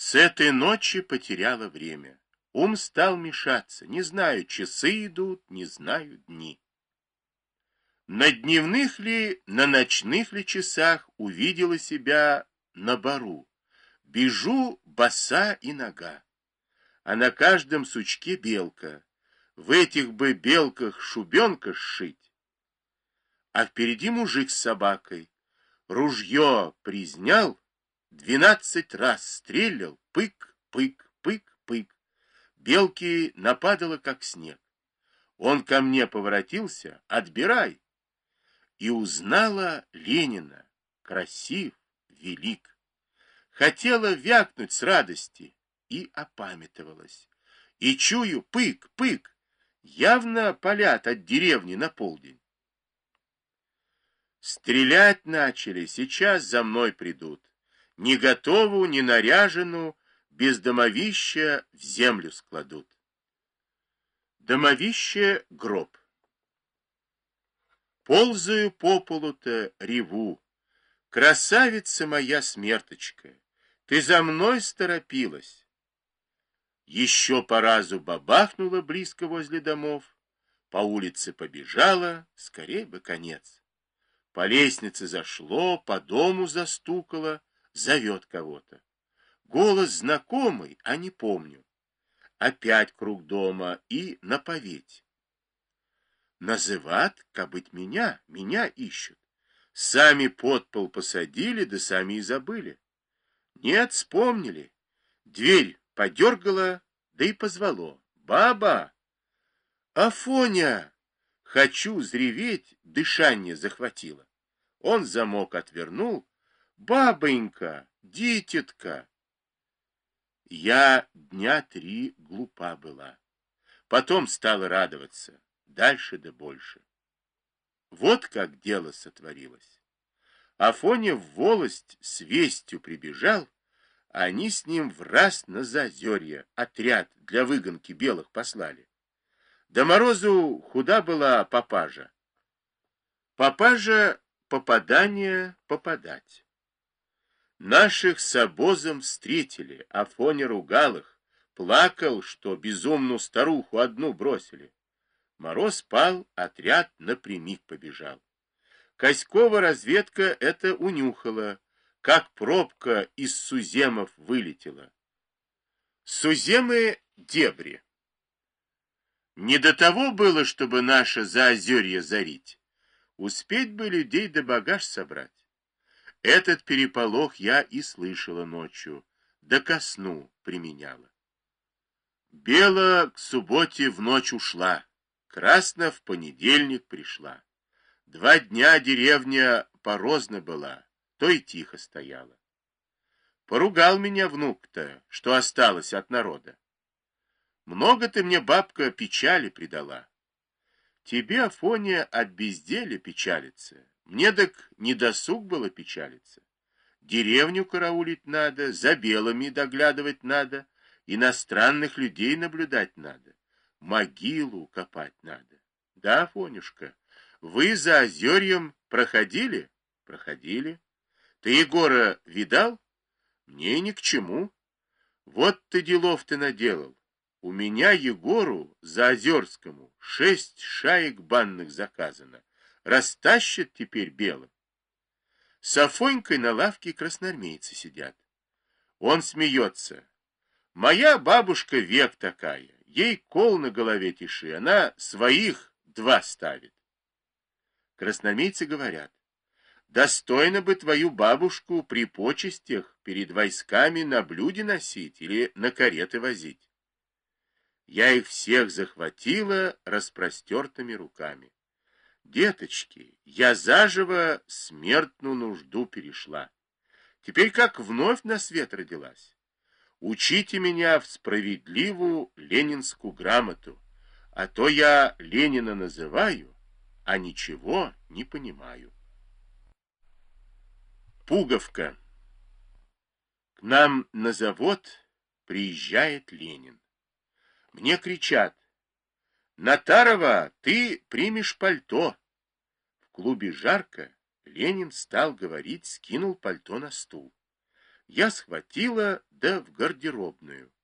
С этой ночи потеряла время. Ум стал мешаться. Не знаю, часы идут, не знаю дни. На дневных ли, на ночных ли часах увидела себя на бару. Бежу боса и нога, а на каждом сучке белка. В этих бы белках шубенка сшить. А впереди мужик с собакой. Ружье признял, 12 раз стрелял, пык, пык, пык, пык. Белки нападало, как снег. Он ко мне поворотился, отбирай. И узнала Ленина, красив, велик. Хотела вякнуть с радости и опамятовалась. И чую, пык, пык, явно палят от деревни на полдень. Стрелять начали, сейчас за мной придут. Ни готову, ни наряжену, без домовища в землю складут. Домовище — гроб. Ползаю по полу-то, реву. Красавица моя смерточка, ты за мной сторопилась. Еще по разу бабахнула близко возле домов, по улице побежала, скорей бы конец. По лестнице зашло, по дому застукало, зовет кого-то. Голос знакомый, а не помню. Опять круг дома и на поведь. Называт, кабыть меня ищут. Сами под пол посадили, да сами и забыли. Нет, вспомнили. Дверь подергала, да и позвало. Баба! Афоня! Хочу взреветь, дышание захватило. Он замок отвернул. Бабонька, дитятка! Я дня 3 глупа была. Потом стала радоваться. Дальше да больше. Вот как дело сотворилось. Афоня в волость с вестью прибежал, а они с ним враз на Заозерье отряд для выгонки белых послали. До морозу худа была папажа. Папажа — попадание попадать. Наших с обозом встретили, Афоня ругал их, плакал, что безумную старуху одну бросили. Мороз пал, отряд напрямик побежал. Коськова разведка это унюхала, как пробка из Суземов вылетела. Суземы — дебри. Не до того было, чтобы наше Заозерье зарить. Успеть бы людей да багаж собрать. Этот переполох я и слышала ночью, да ко сну применяла. Бела к субботе в ночь ушла, Красна в понедельник пришла. 2 дня деревня порозна была, то и тихо стояла. Поругал меня внук-то, что осталось от народа. Много ты мне, бабка, печали придала. Тебе, Афоня, от безделия печалиться. Мне так не досуг было печалиться. Деревню караулить надо, за белыми доглядывать надо, иностранных людей наблюдать надо, могилу копать надо. Да, Афонюшка, вы за Озерьем проходили? Проходили. Ты Егора видал? Мне ни к чему. Вот ты делов ты наделал. У меня Егору Заозерскому 6 шаек банных заказано. Растащат теперь белым. С Афонькой на лавке красноармейцы сидят. Он смеется. Моя бабушка век такая. Ей кол на голове тиши. Она своих 2 ставит. Красноармейцы говорят. Достойно бы твою бабушку при почестях перед войсками на блюде носить или на кареты возить. Я их всех захватила распростертыми руками. Деточки, я заживо смертную нужду перешла. Теперь как вновь на свет родилась. Учите меня в справедливую ленинскую грамоту, а то я Ленина называю, а ничего не понимаю. Пуговка. К нам на завод приезжает Ленин. Мне кричат: «Натарова, ты примешь пальто». В клубе жарко, Ленин стал говорить, скинул пальто на стул. Я схватила, да в гардеробную.